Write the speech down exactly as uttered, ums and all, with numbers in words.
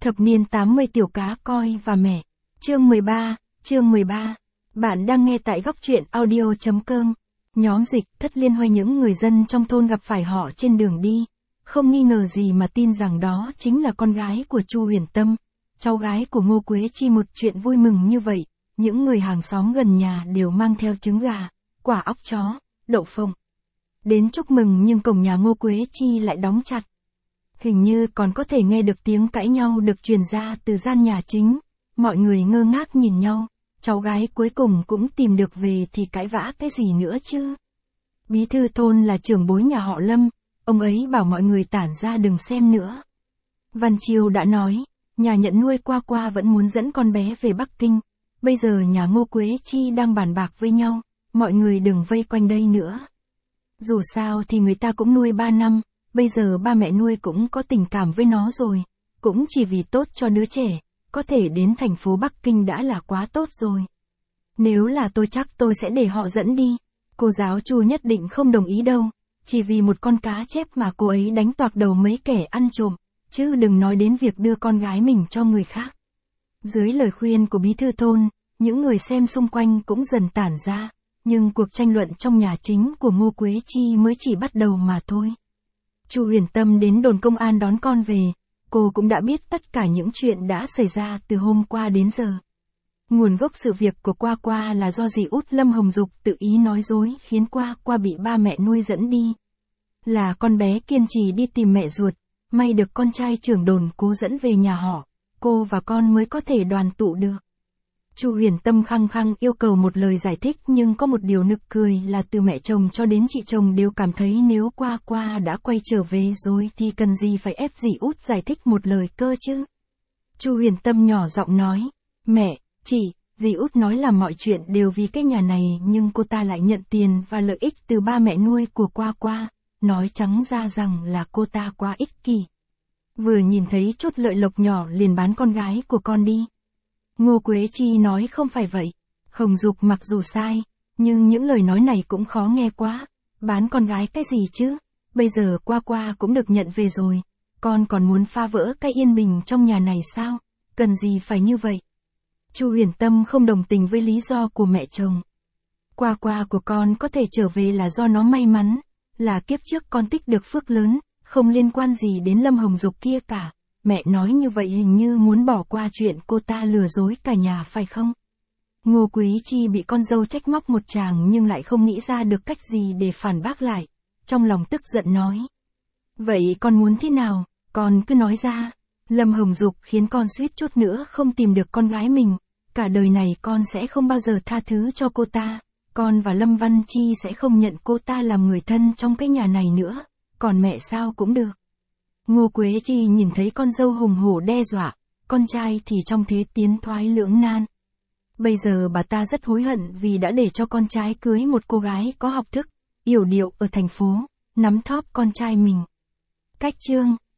Thập niên tám mươi tiểu cá coi và mẹ. Chương mười ba, chương mười ba. Bạn đang nghe tại góc truyện audio chấm com. Nhóm dịch Thất Liên Hoay những người dân trong thôn gặp phải họ trên đường đi. Không nghi ngờ gì mà tin rằng đó chính là con gái của Chu Huyền Tâm, cháu gái của Ngô Quế Chi. Một chuyện vui mừng như vậy, những người hàng xóm gần nhà đều mang theo trứng gà, quả óc chó, đậu phộng đến chúc mừng, nhưng cổng nhà Ngô Quế Chi lại đóng chặt. Hình như còn có thể nghe được tiếng cãi nhau được truyền ra từ gian nhà chính. Mọi người ngơ ngác nhìn nhau, cháu gái cuối cùng cũng tìm được về thì cãi vã cái gì nữa chứ. Bí thư thôn là trưởng bối nhà họ Lâm, ông ấy bảo mọi người tản ra đừng xem nữa. Văn Chiêu đã nói, nhà nhận nuôi Qua Qua vẫn muốn dẫn con bé về Bắc Kinh, bây giờ nhà Ngô Quế Chi đang bàn bạc với nhau, mọi người đừng vây quanh đây nữa. Dù sao thì người ta cũng nuôi ba năm, bây giờ ba mẹ nuôi cũng có tình cảm với nó rồi, cũng chỉ vì tốt cho đứa trẻ, có thể đến thành phố Bắc Kinh đã là quá tốt rồi. Nếu là tôi chắc tôi sẽ để họ dẫn đi, cô giáo Chu nhất định không đồng ý đâu, chỉ vì một con cá chép mà cô ấy đánh toạc đầu mấy kẻ ăn trộm, chứ đừng nói đến việc đưa con gái mình cho người khác. Dưới lời khuyên của bí thư thôn, những người xem xung quanh cũng dần tản ra, nhưng cuộc tranh luận trong nhà chính của Ngô Quế Chi mới chỉ bắt đầu mà thôi. Chu Huyền Tâm đến đồn công an đón con về, cô cũng đã biết tất cả những chuyện đã xảy ra từ hôm qua đến giờ. Nguồn gốc sự việc của Qua Qua là do dì út Lâm Hồng Dục tự ý nói dối khiến Qua Qua bị ba mẹ nuôi dẫn đi. Là con bé kiên trì đi tìm mẹ ruột, may được con trai trưởng đồn cố dẫn về nhà họ, cô và con mới có thể đoàn tụ được. Chu Huyền Tâm khăng khăng yêu cầu một lời giải thích, nhưng có một điều nực cười là từ mẹ chồng cho đến chị chồng đều cảm thấy nếu Qua Qua đã quay trở về rồi thì cần gì phải ép dì út giải thích một lời cơ chứ. Chu Huyền Tâm nhỏ giọng nói, mẹ, chị, dì út nói là mọi chuyện đều vì cái nhà này, nhưng cô ta lại nhận tiền và lợi ích từ ba mẹ nuôi của Qua Qua, nói trắng ra rằng là cô ta quá ích kỷ. Vừa nhìn thấy chút lợi lộc nhỏ liền bán con gái của con đi. Ngô Quế Chi nói không phải vậy. Hồng Dục mặc dù sai, nhưng những lời nói này cũng khó nghe quá. Bán con gái cái gì chứ? Bây giờ Qua Qua cũng được nhận về rồi. Con còn muốn phá vỡ cái yên bình trong nhà này sao? Cần gì phải như vậy? Chu Huyền Tâm không đồng tình với lý do của mẹ chồng. Qua Qua của con có thể trở về là do nó may mắn, là kiếp trước con tích được phước lớn, không liên quan gì đến Lâm Hồng Dục kia cả. Mẹ nói như vậy hình như muốn bỏ qua chuyện cô ta lừa dối cả nhà phải không? Ngô Quý Chi bị con dâu trách móc một tràng nhưng lại không nghĩ ra được cách gì để phản bác lại. Trong lòng tức giận nói. Vậy con muốn thế nào? Con cứ nói ra. Lâm Hồng Dục khiến con suýt chút nữa không tìm được con gái mình. Cả đời này con sẽ không bao giờ tha thứ cho cô ta. Con và Lâm Văn Chi sẽ không nhận cô ta làm người thân trong cái nhà này nữa. Còn mẹ sao cũng được. Ngô Quế Chi nhìn thấy con dâu hùng hổ đe dọa, con trai thì trong thế tiến thoái lưỡng nan. Bây giờ bà ta rất hối hận vì đã để cho con trai cưới một cô gái có học thức, yểu điệu ở thành phố, nắm thóp con trai mình. Cách chương